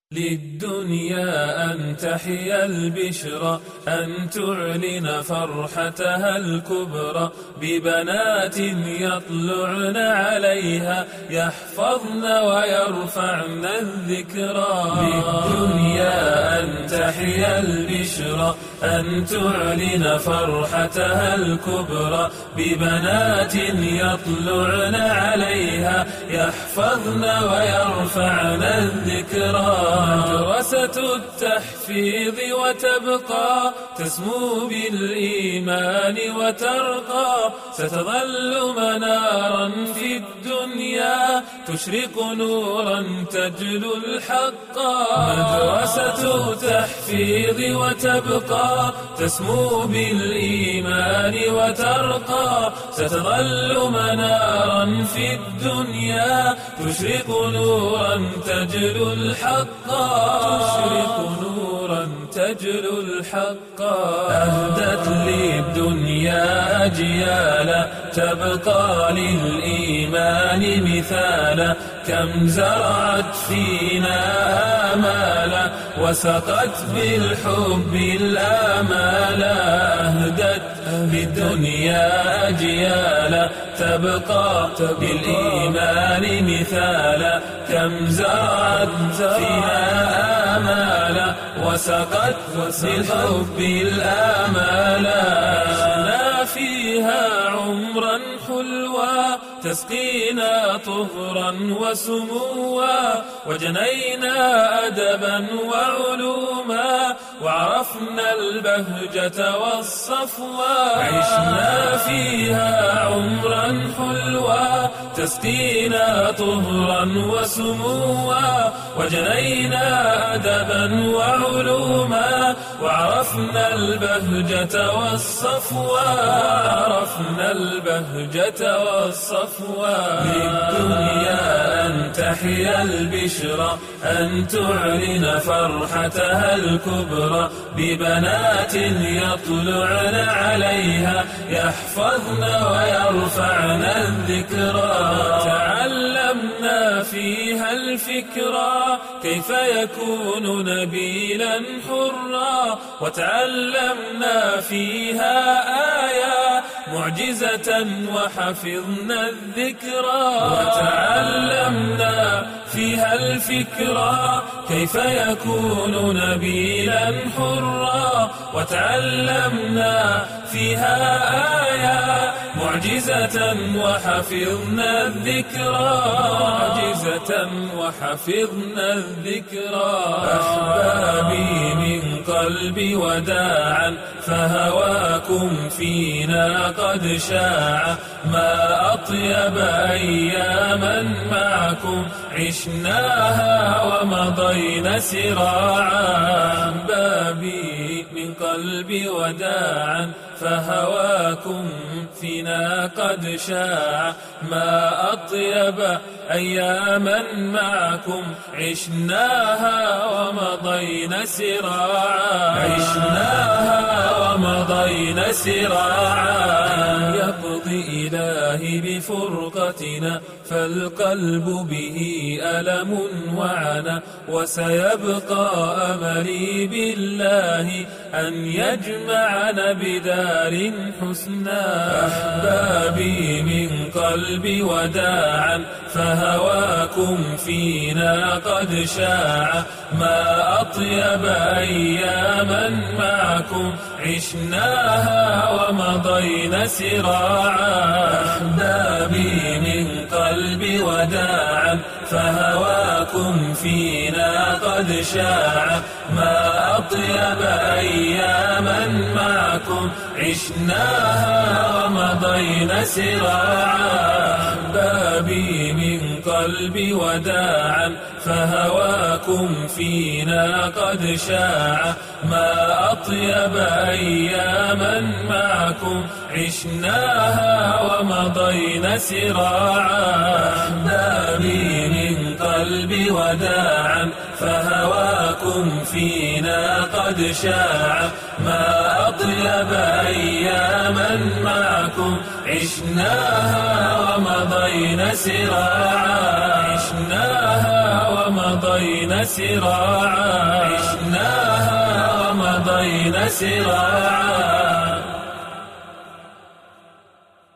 للدنيا أن تحيا البشرى، أن تعلن فرحتها الكبرى، ببنات يطلعن عليها يحفظن ويرفعن الذكرى. للدنيا أن تحيا البشرى، أن تعلن فرحتها الكبرى، ببنات يطلعن عليها يحفظن ويرفعن الذكرى. مدرسة التحفيظ وتبقى تسمو بالإيمان وترقى، ستظل منارا في الدنيا تشرق نورا تجلو الحق. مدرسة التحفيظ وتبقى تسمو بالإيمان وترقى، ستظل منارا في الدنيا تشرق نورا تجلو الحق. تشرق نورا تجلو الحق. أهدت للدنيا أجيالا تبقى للإيمان مثالا، كم زرعت فينا آمالا وسقت بالحب الآمالا. أهدت للدنيا أجيالا تبقى بالإيمان مثالا، كم زرعت فينا آمالا وسقت بالحب الآمالا. عشنا فيها عمرا حلوا تسقينا طهرا وسموا، وجنينا أدبا وعلوما وعرفنا البهجة والصفوا. عشنا فيها عمرا حلوا تسقينا طهرا وسموا، وجنينا أدبا وعلوما وعرفنا البهجة والصفوا. وعرفنا البهجة والصفوا. للدنيا أن تحيا البشرى، أن تعلن فرحتها الكبرى، ببنات يطلعن عليها يحفظن ويرفعن الذكرى. تعلمنا فيها الفكرى كيف يكون نبيلا حرا، وتعلمنا فيها آية معجزة وحفظنا الذكرى. وتعلمنا فيها الفكرى كيف يكون نبيلا حرا، وتعلمنا فيها آية معجزة وحفظنا الذكرى. معجزة وحفظنا الذكرى. أحبابي من قلبي وداعا، فهواكم فينا قد شاع، ما أطيب أياما معكم عشناها ومضينا سراعا. أحبابي من قلبي وداعا، فهواكم فينا قد شاع، ما أطيب أياما معكم عشناها ومضينا سراعا. عشناها ومضينا سراعا. يقضي إلهي بفرقتنا، فالقلب به ألم وعنا، وسيبقى أملي بالله أن يجمعنا بدار حسنى. أحبابي من قلبي وداعا، فهواكم فينا قد شاع، ما أطيب أياما معكم عشناها ومضينا سراعا. أحبابي من قلبي وداعا، فهواكم فينا قد شاع، ما أطيب أياما معكم عشناها ومضينا سراعا. أحبابي من قلبي وداعا، فهواكم فينا قد شاع، ما أطيب أياما معكم عشناها ومضينا سراعا. أحبابي من قلبي وداعا، فهواكم فينا قد شاع، ما أطيب أياما معكم عشناها ومضينا سراعا. عشناها ومضينا سراعا، عشناها ومضينا سراعا.